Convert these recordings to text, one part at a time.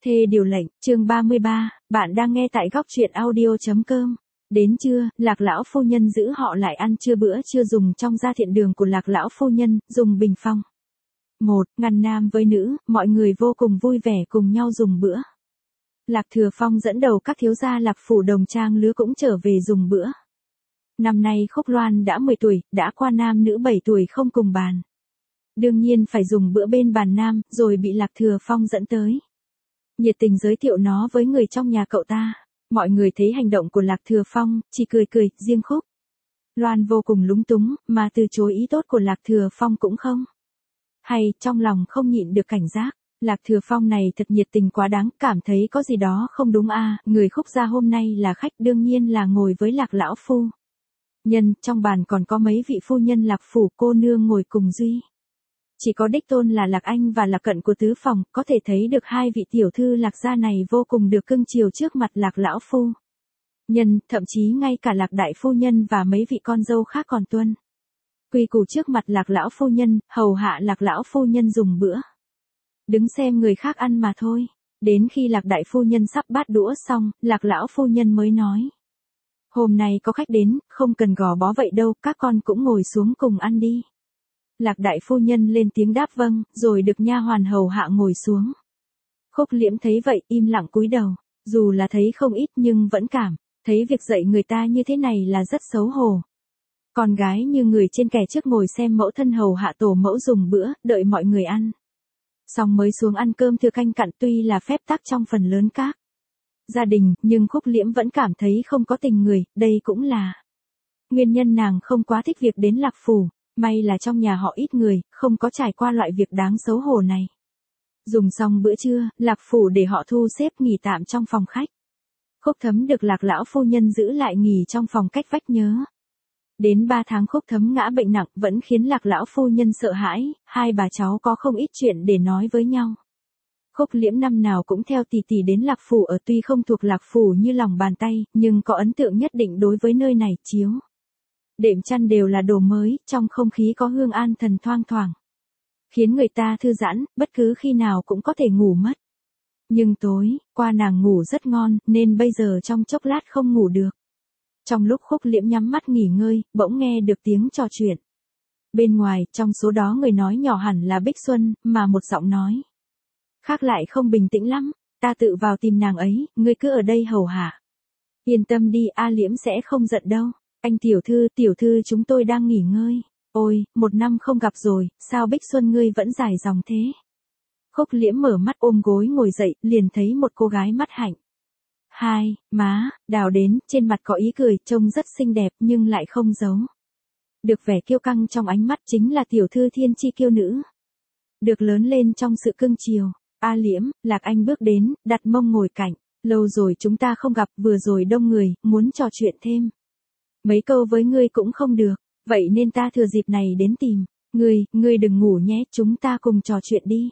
Thê điều lệnh, chương 33, bạn đang nghe tại góc truyện audio.com. Đến trưa, Lạc lão phu nhân giữ họ lại ăn trưa bữa trưa dùng trong gia thiện đường của Lạc lão phu nhân, dùng bình phong. Ngàn nam với nữ, mọi người vô cùng vui vẻ cùng nhau dùng bữa. Lạc Thừa Phong dẫn đầu các thiếu gia Lạc phủ đồng trang lứa cũng trở về dùng bữa. Năm nay Khúc Loan đã 10 tuổi, đã qua nam nữ 7 tuổi không cùng bàn. Đương nhiên phải dùng bữa bên bàn nam, rồi bị Lạc Thừa Phong dẫn tới. Nhiệt tình giới thiệu nó với người trong nhà cậu ta. Mọi người thấy hành động của Lạc Thừa Phong, chỉ cười cười, riêng Khúc Loan vô cùng lúng túng, mà từ chối ý tốt của Lạc Thừa Phong cũng không. Hay, trong lòng không nhịn được cảnh giác, Lạc Thừa Phong này thật nhiệt tình quá đáng, cảm thấy có gì đó không đúng à, người Khúc gia hôm nay là khách đương nhiên là ngồi với Lạc lão phu nhân, trong bàn còn có mấy vị phu nhân Lạc phủ cô nương ngồi cùng duy. Chỉ có đích tôn là Lạc Anh và Lạc Cận của tứ phòng, có thể thấy được hai vị tiểu thư Lạc gia này vô cùng được cưng chiều trước mặt Lạc lão phu nhân, thậm chí ngay cả Lạc đại phu nhân và mấy vị con dâu khác còn tuân quy củ trước mặt Lạc lão phu nhân, hầu hạ Lạc lão phu nhân dùng bữa. Đứng xem người khác ăn mà thôi. Đến khi Lạc đại phu nhân sắp bát đũa xong, Lạc lão phu nhân mới nói: "Hôm nay có khách đến, không cần gò bó vậy đâu, các con cũng ngồi xuống cùng ăn đi." Lạc đại phu nhân lên tiếng đáp vâng, rồi được nha hoàn hầu hạ ngồi xuống. Khúc Liễm thấy vậy, im lặng cúi đầu, dù là thấy không ít nhưng vẫn cảm thấy việc dạy người ta như thế này là rất xấu hổ. Con gái như người trên kẻ trước ngồi xem mẫu thân hầu hạ tổ mẫu dùng bữa, đợi mọi người ăn xong mới xuống ăn cơm thừa canh cặn, tuy là phép tắc trong phần lớn các gia đình, nhưng Khúc Liễm vẫn cảm thấy không có tình người, đây cũng là nguyên nhân nàng không quá thích việc đến Lạc phủ. May là trong nhà họ ít người, không có trải qua loại việc đáng xấu hổ này. Dùng xong bữa trưa, Lạc phủ để họ thu xếp nghỉ tạm trong phòng khách. Khúc Thấm được Lạc lão phu nhân giữ lại nghỉ trong phòng cách vách nhớ. Đến 3 tháng Khúc Thấm ngã bệnh nặng vẫn khiến Lạc lão phu nhân sợ hãi, hai bà cháu có không ít chuyện để nói với nhau. Khúc Liễm năm nào cũng theo tỷ tỷ đến Lạc phủ ở, tuy không thuộc Lạc phủ như lòng bàn tay, nhưng có ấn tượng nhất định đối với nơi này. Chiếu đệm chăn đều là đồ mới, trong không khí có hương an thần thoang thoảng, khiến người ta thư giãn, bất cứ khi nào cũng có thể ngủ mất. Nhưng tối qua nàng ngủ rất ngon, nên bây giờ trong chốc lát không ngủ được. Trong lúc Khúc Liễm nhắm mắt nghỉ ngơi, bỗng nghe được tiếng trò chuyện bên ngoài, trong số đó người nói nhỏ hẳn là Bích Xuân, mà một giọng nói khác lại không bình tĩnh lắm: "Ta tự vào tìm nàng ấy, ngươi cứ ở đây hầu hạ. Yên tâm đi, A Liễm sẽ không giận đâu. Anh tiểu thư chúng tôi đang nghỉ ngơi." "Ôi, 1 năm không gặp rồi, sao Bích Xuân ngươi vẫn dài dòng thế?" Khúc Liễm mở mắt ôm gối ngồi dậy, liền thấy một cô gái mắt hạnh hai má đào đến, trên mặt có ý cười, trông rất xinh đẹp nhưng lại không giấu được vẻ kiêu căng trong ánh mắt, chính là tiểu thư thiên chi kiêu nữ, được lớn lên trong sự cưng chiều. "A Liễm." Lạc Anh bước đến, đặt mông ngồi cạnh. "Lâu rồi chúng ta không gặp, vừa rồi đông người, muốn trò chuyện thêm mấy câu với ngươi cũng không được, vậy nên ta thừa dịp này đến tìm ngươi đừng ngủ nhé, chúng ta cùng trò chuyện đi."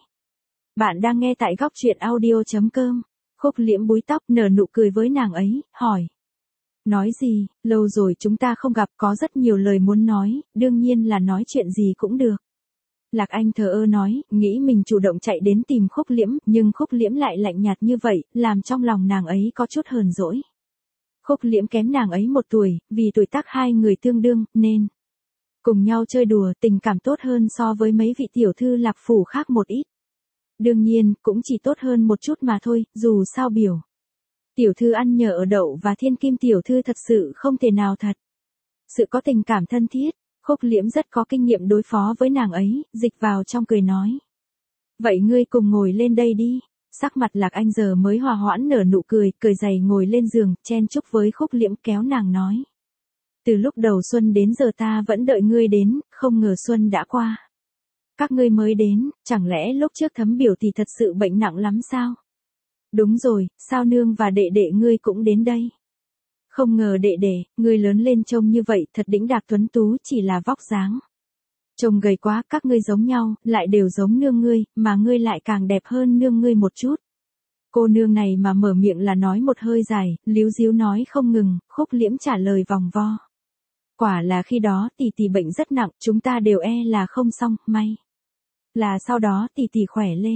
Bạn đang nghe tại góc truyện audio.com. Khúc Liễm búi tóc, nở nụ cười với nàng ấy, hỏi: "Nói gì?" "Lâu rồi chúng ta không gặp, có rất nhiều lời muốn nói, đương nhiên là nói chuyện gì cũng được." Lạc Anh thờ ơ nói, nghĩ mình chủ động chạy đến tìm Khúc Liễm, nhưng Khúc Liễm lại lạnh nhạt như vậy, làm trong lòng nàng ấy có chút hờn dỗi. Khúc Liễm kém nàng ấy 1 tuổi, vì tuổi tác hai người tương đương, nên cùng nhau chơi đùa, tình cảm tốt hơn so với mấy vị tiểu thư Lạc phủ khác một ít. Đương nhiên, cũng chỉ tốt hơn một chút mà thôi, dù sao biểu tiểu thư ăn nhờ ở đậu và thiên kim tiểu thư thật sự không thể nào thật sự có tình cảm thân thiết. Khúc Liễm rất có kinh nghiệm đối phó với nàng ấy, dịch vào trong cười nói: "Vậy ngươi cùng ngồi lên đây đi." Sắc mặt Lạc Anh giờ mới hòa hoãn, nở nụ cười, cười dày ngồi lên giường, chen chúc với Khúc Liễm, kéo nàng nói: "Từ lúc đầu xuân đến giờ ta vẫn đợi ngươi đến, không ngờ xuân đã qua, các ngươi mới đến, chẳng lẽ lúc trước Thấm biểu thì thật sự bệnh nặng lắm sao?" "Đúng rồi, sao nương và đệ đệ ngươi cũng đến đây?" "Không ngờ đệ đệ, ngươi lớn lên trông như vậy, thật đĩnh đạc tuấn tú, chỉ là vóc dáng trông gầy quá, các ngươi giống nhau, lại đều giống nương ngươi, mà ngươi lại càng đẹp hơn nương ngươi một chút." Cô nương này mà mở miệng là nói một hơi dài, líu díu nói không ngừng. Khúc Liễm trả lời vòng vo: "Quả là khi đó tỷ tỷ bệnh rất nặng, chúng ta đều là không xong, may là sau đó tỷ tỷ khỏe lên."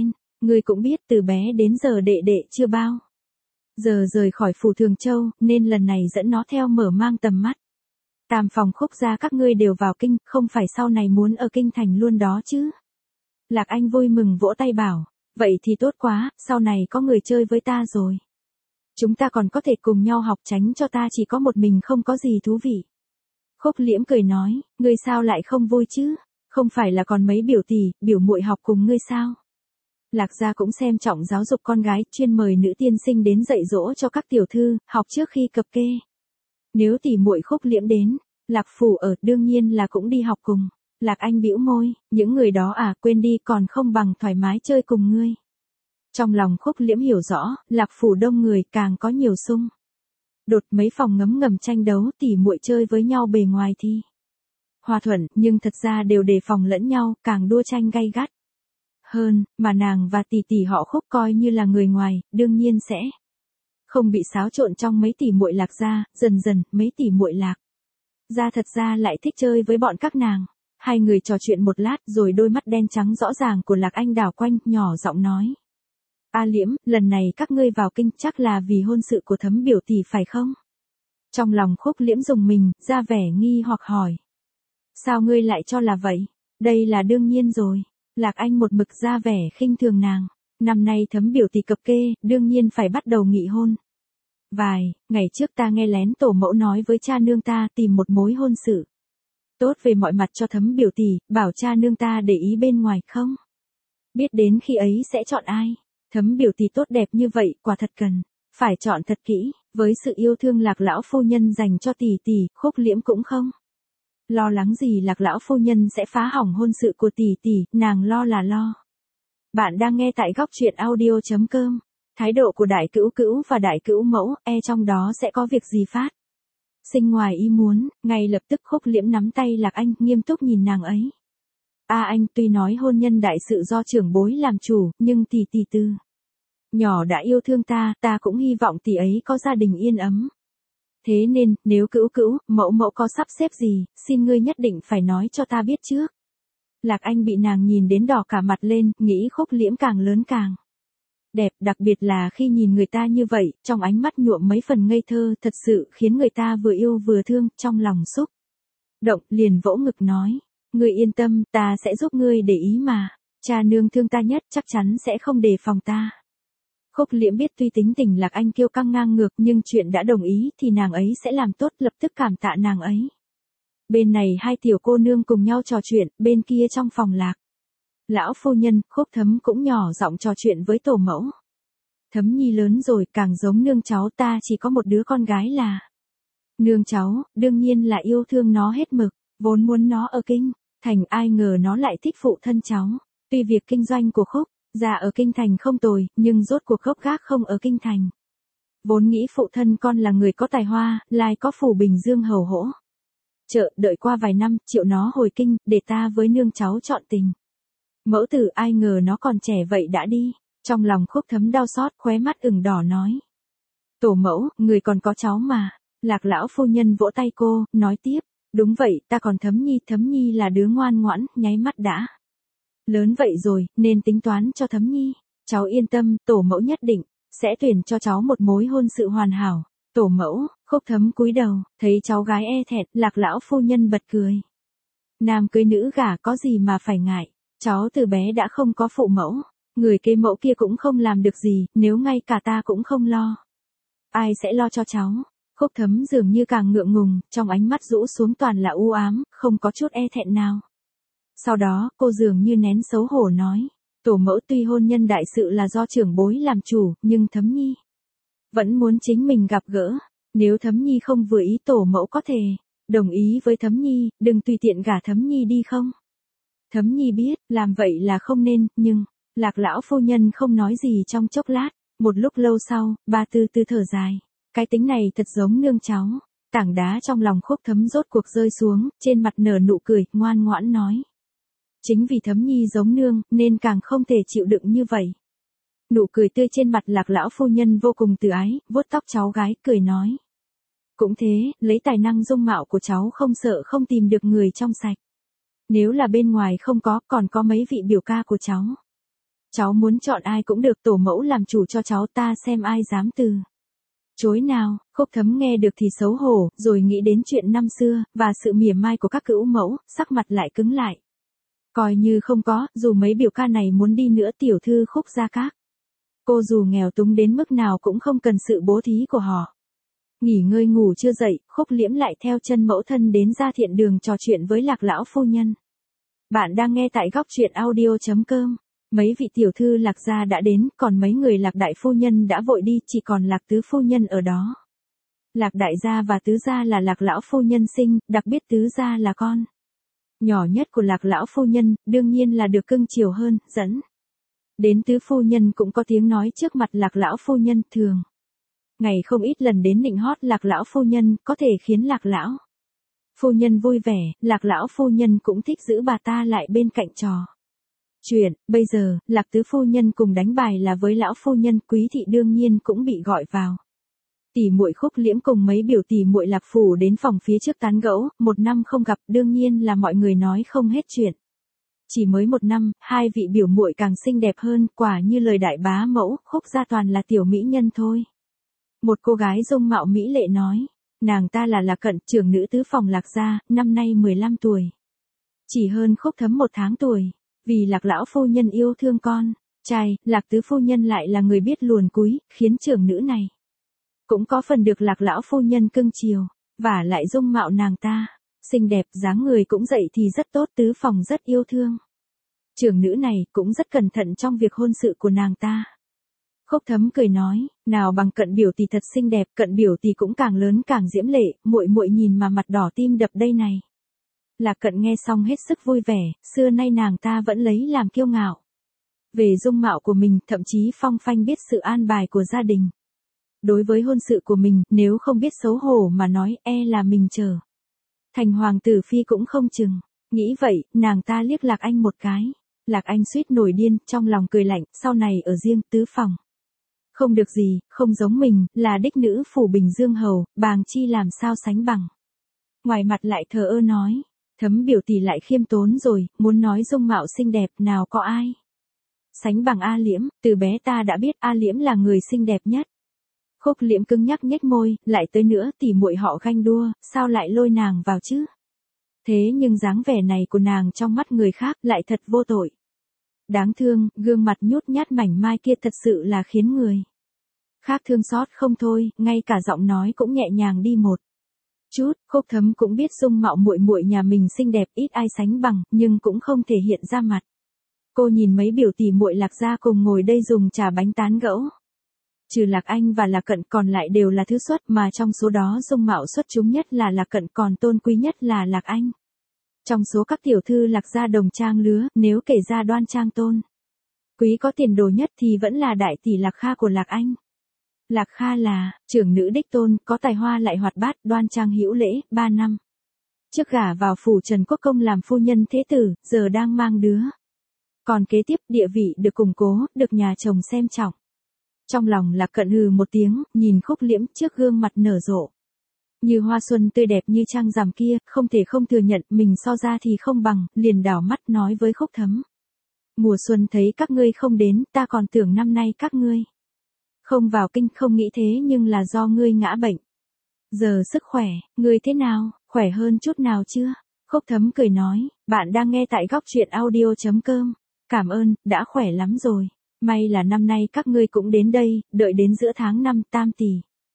Ngươi cũng biết từ bé đến giờ đệ đệ chưa bao giờ rời khỏi phủ Thường Châu, nên lần này dẫn nó theo mở mang tầm mắt. Tam phòng Khúc gia các ngươi đều vào kinh, không phải sau này muốn ở kinh thành luôn đó chứ. Lạc Anh vui mừng vỗ tay bảo, vậy thì tốt quá, sau này có người chơi với ta rồi. Chúng ta còn có thể cùng nhau học, tránh cho ta chỉ có một mình không có gì thú vị. Khúc Liễm cười nói, ngươi sao lại không vui chứ, không phải là còn mấy biểu tỷ, biểu muội học cùng ngươi sao. Lạc gia cũng xem trọng giáo dục con gái, chuyên mời nữ tiên sinh đến dạy dỗ cho các tiểu thư, học trước khi cập kê. Nếu tỷ muội Khúc Liễm đến, Lạc phủ ở, đương nhiên là cũng đi học cùng. Lạc Anh bĩu môi, những người đó à, quên đi, còn không bằng thoải mái chơi cùng ngươi. Trong lòng Khúc Liễm hiểu rõ, Lạc phủ đông người càng có nhiều xung đột, mấy phòng ngấm ngầm tranh đấu, tỷ muội chơi với nhau bề ngoài thì hòa thuận, nhưng thật ra đều đề phòng lẫn nhau, càng đua tranh gay gắt hơn, mà nàng và tỷ tỷ họ Khúc coi như là người ngoài, đương nhiên sẽ không bị xáo trộn trong mấy tỷ muội Lạc gia. Dần dần, mấy tỷ muội Lạc gia thật ra lại thích chơi với bọn các nàng. Hai người trò chuyện một lát rồi đôi mắt đen trắng rõ ràng của Lạc Anh đảo quanh, nhỏ giọng nói. A Liễm, lần này các ngươi vào kinh chắc là vì hôn sự của Thấm biểu tỷ phải không? Trong lòng Khúc Liễm rùng mình, ra vẻ nghi hoặc hỏi. Sao ngươi lại cho là vậy? Đây là đương nhiên rồi. Lạc Anh một mực ra vẻ khinh thường nàng. Năm nay Thấm biểu tỷ cập kê, đương nhiên phải bắt đầu nghị hôn. Vài ngày trước ta nghe lén tổ mẫu nói với cha nương ta tìm một mối hôn sự tốt về mọi mặt cho Thấm biểu tỷ, bảo cha nương ta để ý bên ngoài không? Biết đến khi ấy sẽ chọn ai? Thấm biểu tỷ tốt đẹp như vậy, quả thật cần phải chọn thật kỹ. Với sự yêu thương Lạc lão phu nhân dành cho tỷ tỷ, Khúc Liễm cũng không lo lắng gì Lạc lão phu nhân sẽ phá hỏng hôn sự của tỷ tỷ, nàng lo là lo. Bạn đang nghe tại góc truyện audio.com. Thái độ của đại cữu cữu và đại cữu mẫu, trong đó sẽ có việc gì phát sinh ngoài ý muốn. Ngay lập tức Khúc Liễm nắm tay Lạc Anh, nghiêm túc nhìn nàng ấy. Anh, tuy nói hôn nhân đại sự do trưởng bối làm chủ, nhưng tỷ tỷ từ nhỏ đã yêu thương ta, ta cũng hy vọng tỷ ấy có gia đình yên ấm. Thế nên, nếu cữu cữu, mẫu mẫu có sắp xếp gì, xin ngươi nhất định phải nói cho ta biết trước. Lạc Anh bị nàng nhìn đến đỏ cả mặt lên, nghĩ Khúc Liễm càng lớn càng đẹp, đặc biệt là khi nhìn người ta như vậy, trong ánh mắt nhuộm mấy phần ngây thơ, thật sự khiến người ta vừa yêu vừa thương, trong lòng xúc động, liền vỗ ngực nói. Ngươi yên tâm, ta sẽ giúp ngươi để ý mà. Cha nương thương ta nhất, chắc chắn sẽ không đề phòng ta. Khúc Liễm biết tuy tính tình Lạc Anh kiêu căng ngang ngược, nhưng chuyện đã đồng ý thì nàng ấy sẽ làm tốt, lập tức cảm tạ nàng ấy. Bên này hai tiểu cô nương cùng nhau trò chuyện, bên kia trong phòng Lạc lão phu nhân, Khúc Thấm cũng nhỏ giọng trò chuyện với tổ mẫu. Thấm nhi lớn rồi, càng giống nương cháu, ta chỉ có một đứa con gái là nương cháu, đương nhiên là yêu thương nó hết mực, vốn muốn nó ở kinh thành, ai ngờ nó lại thích phụ thân cháu. Tuy việc kinh doanh của Khúc gia ở kinh thành không tồi, nhưng rốt cuộc gốc gác không ở kinh thành. Vốn nghĩ phụ thân con là người có tài hoa, lai có phủ Bình Dương hầu hỗ trợ, đợi qua vài năm, triệu nó hồi kinh, để ta với nương cháu chọn tình mẫu tử, ai ngờ nó còn trẻ vậy đã đi. Trong lòng Khúc Thấm đau xót, khóe mắt ửng đỏ nói. Tổ mẫu, người còn có cháu mà. Lạc lão phu nhân vỗ tay cô, nói tiếp. Đúng vậy, ta còn Thấm nhi là đứa ngoan ngoãn, nháy mắt đã lớn vậy rồi, nên tính toán cho Thấm nhi. Cháu yên tâm, tổ mẫu nhất định sẽ tuyển cho cháu một mối hôn sự hoàn hảo. Tổ mẫu. Khúc Thấm cúi đầu, thấy cháu gái e thẹn, Lạc lão phu nhân bật cười. Nam cưới nữ gả có gì mà phải ngại. Cháu từ bé đã không có phụ mẫu, người kế mẫu kia cũng không làm được gì, nếu ngay cả ta cũng không lo, ai sẽ lo cho cháu? Khúc Thấm dường như càng ngượng ngùng, trong ánh mắt rũ xuống toàn là u ám, không có chút e thẹn nào. Sau đó, cô dường như nén xấu hổ nói, tổ mẫu tuy hôn nhân đại sự là do trưởng bối làm chủ, nhưng Thấm nhi vẫn muốn chính mình gặp gỡ. Nếu Thấm nhi không vừa ý, tổ mẫu có thể đồng ý với Thấm nhi, đừng tùy tiện gả Thấm nhi đi không? Thấm nhi biết, làm vậy là không nên, nhưng Lạc lão phu nhân không nói gì trong chốc lát. Một lúc lâu sau, bà từ từ thở dài. Cái tính này thật giống nương cháu. Tảng đá trong lòng Khúc Thấm rốt cuộc rơi xuống, trên mặt nở nụ cười, ngoan ngoãn nói. Chính vì Thấm nhi giống nương, nên càng không thể chịu đựng như vậy. Nụ cười tươi trên mặt Lạc lão phu nhân vô cùng từ ái, vuốt tóc cháu gái, cười nói. Cũng thế, lấy tài năng dung mạo của cháu không sợ không tìm được người trong sạch. Nếu là bên ngoài không có, còn có mấy vị biểu ca của cháu. Cháu muốn chọn ai cũng được, tổ mẫu làm chủ cho cháu, ta xem ai dám từ chối nào. Khúc Thấm nghe được thì xấu hổ, rồi nghĩ đến chuyện năm xưa, và sự mỉa mai của các cữu mẫu, sắc mặt lại cứng lại. Coi như không có, dù mấy biểu ca này muốn đi nữa tiểu thư Khúc Gia Các. Cô dù nghèo túng đến mức nào cũng không cần sự bố thí của họ. Nghỉ ngơi ngủ chưa dậy, Khúc Liễm lại theo chân mẫu thân đến Gia Thiện Đường trò chuyện với Lạc lão phu nhân. Bạn đang nghe tại góc truyện audio.com. Mấy vị tiểu thư Lạc gia đã đến, còn mấy người Lạc đại phu nhân đã vội đi, chỉ còn Lạc tứ phu nhân ở đó. Lạc đại gia và tứ gia là Lạc lão phu nhân sinh, đặc biệt tứ gia là con nhỏ nhất của Lạc lão phu nhân, đương nhiên là được cưng chiều hơn, dẫn đến tứ phu nhân cũng có tiếng nói trước mặt Lạc lão phu nhân, thường ngày không ít lần đến nịnh hót Lạc lão phu nhân, có thể khiến Lạc lão phu nhân vui vẻ. Lạc lão phu nhân cũng thích giữ bà ta lại bên cạnh trò chuyện. Bây giờ, Lạc tứ phu nhân cùng đánh bài là với lão phu nhân, Quý thị đương nhiên cũng bị gọi vào. Tỷ muội Khúc Liễm cùng mấy biểu tỷ muội Lạc phủ đến phòng phía trước tán gẫu, một năm không gặp, đương nhiên là mọi người nói không hết chuyện. Chỉ mới một năm, hai vị biểu muội càng xinh đẹp hơn, quả như lời đại bá mẫu, Khúc gia toàn là tiểu mỹ nhân thôi. Một cô gái dung mạo mỹ lệ nói, nàng ta là Lạc Cận, trưởng nữ tứ phòng Lạc gia, năm nay 15 tuổi. Chỉ hơn Khúc Thấm 1 tháng tuổi. Vì Lạc lão phu nhân yêu thương con trai, Lạc tứ phu nhân lại là người biết luồn cúi, khiến trưởng nữ này cũng có phần được Lạc lão phu nhân cưng chiều, và lại dung mạo nàng ta xinh đẹp, dáng người cũng dậy thì rất tốt, tứ phòng rất yêu thương. Trưởng nữ này cũng rất cẩn thận trong việc hôn sự của nàng ta. Khúc Thấm cười nói, nào bằng Cận biểu tỷ thật xinh đẹp, Cận biểu tỷ cũng càng lớn càng diễm lệ, muội muội nhìn mà mặt đỏ tim đập đây này. Lạc Cận nghe xong hết sức vui vẻ, xưa nay nàng ta vẫn lấy làm kiêu ngạo về dung mạo của mình, thậm chí phong phanh biết sự an bài của gia đình. Đối với hôn sự của mình, nếu không biết xấu hổ mà nói, là mình trở thành hoàng tử phi cũng không chừng. Nghĩ vậy, nàng ta liếc Lạc Anh một cái. Lạc Anh suýt nổi điên, trong lòng cười lạnh, sau này ở riêng tứ phòng không được gì, không giống mình, là đích nữ phủ Bình Dương hầu, bàng chi làm sao sánh bằng. Ngoài mặt lại thờ ơ nói, Thấm biểu tỷ lại khiêm tốn rồi, muốn nói dung mạo xinh đẹp, nào có ai sánh bằng A Liễm, từ bé ta đã biết A Liễm là người xinh đẹp nhất. Khúc Liễm cứng nhắc nhếch môi, lại tới nữa, tỷ muội họ ganh đua, sao lại lôi nàng vào chứ? Thế nhưng dáng vẻ này của nàng trong mắt người khác lại thật vô tội. Đáng thương, gương mặt nhút nhát mảnh mai kia thật sự là khiến người khác thương xót không thôi, ngay cả giọng nói cũng nhẹ nhàng đi một chút. Khúc Thấm cũng biết dung mạo muội muội nhà mình xinh đẹp, ít ai sánh bằng, nhưng cũng không thể hiện ra mặt. Cô nhìn mấy biểu tỷ muội Lạc gia cùng ngồi đây dùng trà bánh tán gẫu. Trừ Lạc Anh và Lạc Cận còn lại đều là thứ xuất, mà trong số đó dung mạo xuất chúng nhất là Lạc Cận, còn tôn quý nhất là Lạc Anh. Trong số các tiểu thư Lạc gia đồng trang lứa, nếu kể ra đoan trang tôn quý có tiền đồ nhất thì vẫn là đại tỷ Lạc Kha của Lạc Anh. Lạc Kha là trưởng nữ đích tôn, có tài hoa lại hoạt bát, đoan trang hữu lễ, 3 năm trước gả vào phủ Trần Quốc Công làm phu nhân thế tử, giờ đang mang đứa còn kế tiếp, địa vị được củng cố, được nhà chồng xem trọng. Trong lòng Lạc Cận hừ một tiếng, nhìn Khúc Liễm trước gương mặt nở rộ như hoa xuân tươi đẹp như trăng rằm kia, không thể không thừa nhận mình so ra thì không bằng, liền đảo mắt nói với Khúc Thấm. Mùa xuân thấy các ngươi không đến, ta còn tưởng năm nay các ngươi không vào kinh, không nghĩ thế nhưng là do ngươi ngã bệnh. Giờ sức khỏe, ngươi thế nào, khỏe hơn chút nào chưa? Khúc Thấm cười nói, bạn đang nghe tại góc truyện audio.com. Cảm ơn, đã khỏe lắm rồi. May là năm nay các ngươi cũng đến đây, đợi đến giữa tháng 5, Tam tỷ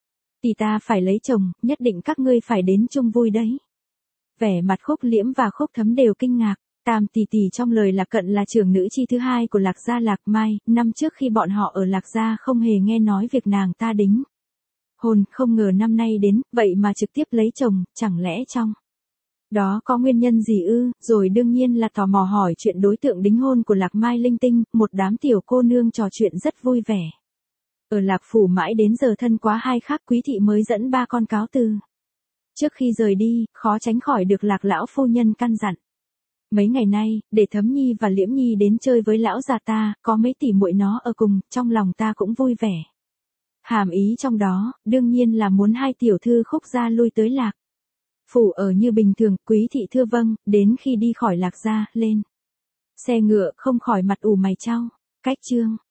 ta phải lấy chồng, nhất định các ngươi phải đến chung vui đấy. Vẻ mặt Khúc Liễm và Khúc Thấm đều kinh ngạc. Tam tỷ trong lời Lạc Cận là trưởng nữ chi thứ hai của Lạc gia Lạc Mai, năm trước khi bọn họ ở Lạc gia không hề nghe nói việc nàng ta đính hôn, không ngờ năm nay đến, vậy mà trực tiếp lấy chồng, chẳng lẽ trong đó có nguyên nhân gì ư? Rồi đương nhiên là tò mò hỏi chuyện đối tượng đính hôn của Lạc Mai linh tinh, một đám tiểu cô nương trò chuyện rất vui vẻ. Ở Lạc phủ mãi đến giờ thân quá hai khác, Quý thị mới dẫn 3 con cáo từ. Trước khi rời đi, khó tránh khỏi được Lạc lão phu nhân căn dặn. Mấy ngày nay, để Thấm Nhi và Liễm Nhi đến chơi với lão già ta, có mấy tỷ muội nó ở cùng, trong lòng ta cũng vui vẻ. Hàm ý trong đó, đương nhiên là muốn hai tiểu thư Khúc gia lui tới Lạc phủ ở như bình thường. Quý thị thưa vâng, đến khi đi khỏi Lạc gia, lên xe ngựa không khỏi mặt ủ mày chau. Cách chương